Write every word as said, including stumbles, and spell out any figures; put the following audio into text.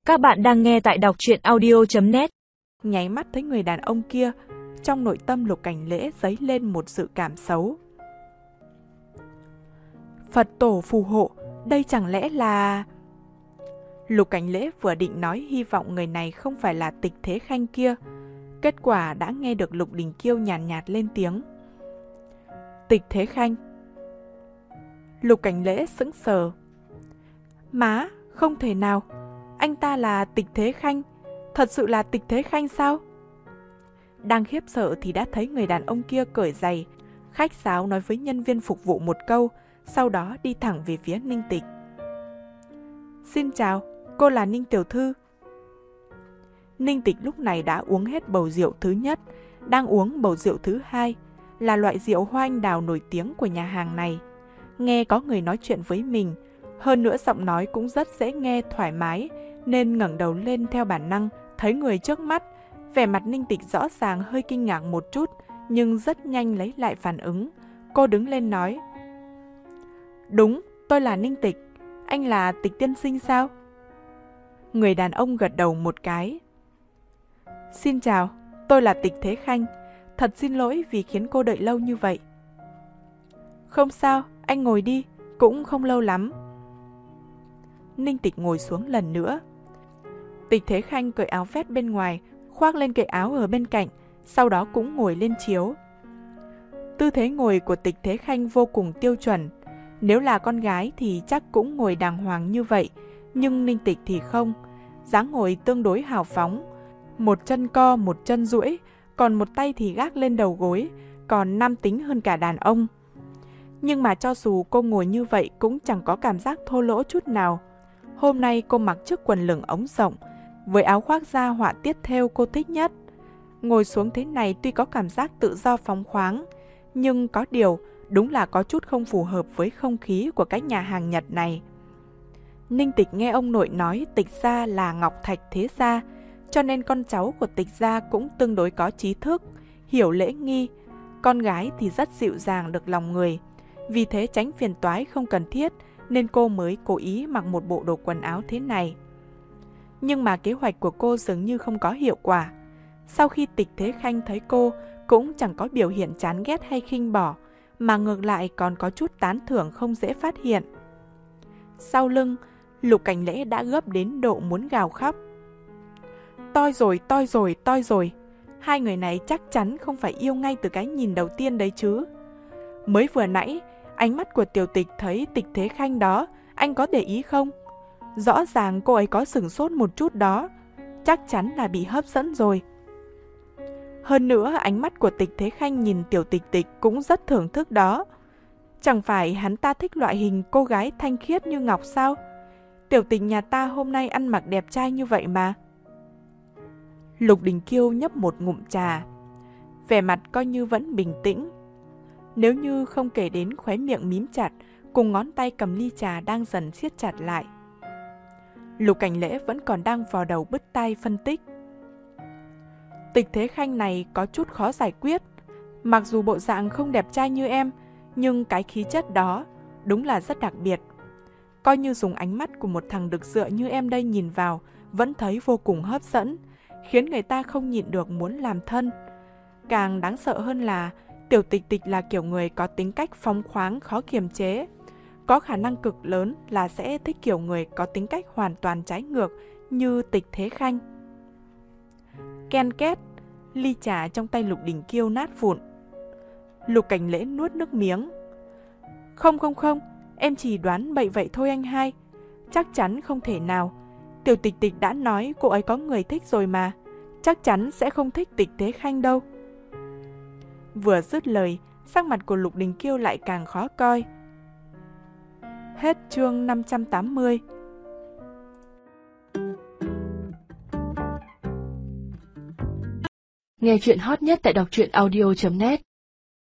Các bạn đang nghe tại đọc truyện audio chấm net. Nháy mắt thấy người đàn ông kia, trong nội tâm Lục Cảnh Lễ dấy lên một sự cảm xấu. Phật tổ phù hộ, đây chẳng lẽ là... Lục Cảnh Lễ vừa định nói hy vọng người này không phải là Tịch Thế Khanh kia, kết quả đã nghe được Lục Đình Kiêu nhàn nhạt, nhạt lên tiếng. Tịch Thế Khanh. Lục Cảnh Lễ sững sờ. Má, không thể nào, anh ta là Tịch Thế Khanh, thật sự là Tịch Thế Khanh sao? Đang khiếp sợ thì đã thấy người đàn ông kia cởi giày, khách sáo nói với nhân viên phục vụ một câu, sau đó đi thẳng về phía Ninh Tịch. Xin chào, cô là Ninh tiểu thư. Ninh Tịch lúc này đã uống hết bầu rượu thứ nhất, đang uống bầu rượu thứ hai, là loại rượu hoa anh đào nổi tiếng của nhà hàng này. Nghe có người nói chuyện với mình, hơn nữa giọng nói cũng rất dễ nghe thoải mái, nên ngẩng đầu lên theo bản năng, thấy người trước mắt. Vẻ mặt Ninh Tịch rõ ràng hơi kinh ngạc một chút, nhưng rất nhanh lấy lại phản ứng. Cô đứng lên nói. Đúng, tôi là Ninh Tịch. Anh là Tịch tiên sinh sao? Người đàn ông gật đầu một cái. Xin chào, tôi là Tịch Thế Khanh. Thật xin lỗi vì khiến cô đợi lâu như vậy. Không sao, anh ngồi đi, cũng không lâu lắm. Ninh Tịch ngồi xuống lần nữa. Tịch Thế Khanh cởi áo vest bên ngoài, khoác lên cái áo ở bên cạnh, sau đó cũng ngồi lên chiếu. Tư thế ngồi của Tịch Thế Khanh vô cùng tiêu chuẩn. Nếu là con gái thì chắc cũng ngồi đàng hoàng như vậy, nhưng Ninh Tịch thì không. Dáng ngồi tương đối hào phóng, một chân co, một chân duỗi, còn một tay thì gác lên đầu gối, còn nam tính hơn cả đàn ông. Nhưng mà cho dù cô ngồi như vậy cũng chẳng có cảm giác thô lỗ chút nào. Hôm nay cô mặc chiếc quần lửng ống rộng, với áo khoác da họa tiết thêu cô thích nhất. Ngồi xuống thế này tuy có cảm giác tự do phóng khoáng, nhưng có điều đúng là có chút không phù hợp với không khí của cái nhà hàng Nhật này. Ninh Tịch nghe ông nội nói Tịch gia là Ngọc Thạch thế gia, cho nên con cháu của Tịch gia cũng tương đối có trí thức, hiểu lễ nghi. Con gái thì rất dịu dàng được lòng người, vì thế tránh phiền toái không cần thiết nên cô mới cố ý mặc một bộ đồ quần áo thế này. Nhưng mà kế hoạch của cô dường như không có hiệu quả. Sau khi Tịch Thế Khanh thấy cô cũng chẳng có biểu hiện chán ghét hay khinh bỏ, mà ngược lại còn có chút tán thưởng không dễ phát hiện. Sau lưng, Lục Cảnh Lễ đã gấp đến độ muốn gào khóc. Toi rồi, toi rồi, toi rồi. Hai người này chắc chắn không phải yêu ngay từ cái nhìn đầu tiên đấy chứ. Mới vừa nãy, ánh mắt của Tiểu Tịch thấy Tịch Thế Khanh đó, anh có để ý không? Rõ ràng cô ấy có sửng sốt một chút đó, chắc chắn là bị hấp dẫn rồi. Hơn nữa, ánh mắt của Tịch Thế Khanh nhìn Tiểu Tịch Tịch cũng rất thưởng thức đó. Chẳng phải hắn ta thích loại hình cô gái thanh khiết như ngọc sao? Tiểu Tịch nhà ta hôm nay ăn mặc đẹp trai như vậy mà. Lục Đình Kiêu nhấp một ngụm trà, vẻ mặt coi như vẫn bình tĩnh. Nếu như không kể đến khóe miệng mím chặt, cùng ngón tay cầm ly trà đang dần siết chặt lại. Lục Cảnh Lễ vẫn còn đang vò đầu bứt tai phân tích. Tịch Thế Khanh này có chút khó giải quyết. Mặc dù bộ dạng không đẹp trai như em, nhưng cái khí chất đó đúng là rất đặc biệt. Coi như dùng ánh mắt của một thằng đực dựa như em đây nhìn vào, vẫn thấy vô cùng hấp dẫn, khiến người ta không nhịn được muốn làm thân. Càng đáng sợ hơn là Tiểu Tịch Tịch là kiểu người có tính cách phóng khoáng khó kiềm chế. Có khả năng cực lớn là sẽ thích kiểu người có tính cách hoàn toàn trái ngược như Tịch Thế Khanh. Ken két, ly trà trong tay Lục Đình Kiêu nát vụn. Lục Cảnh Lễ nuốt nước miếng. Không không không, em chỉ đoán bậy vậy thôi anh hai. Chắc chắn không thể nào. Tiểu Tịch Tịch đã nói cô ấy có người thích rồi mà. Chắc chắn sẽ không thích Tịch Thế Khanh đâu. Vừa dứt lời, sắc mặt của Lục Đình Kiêu lại càng khó coi. Hết chương năm trăm tám mươi. Nghe chuyện hot nhất tại đọc truyện audio chấm net.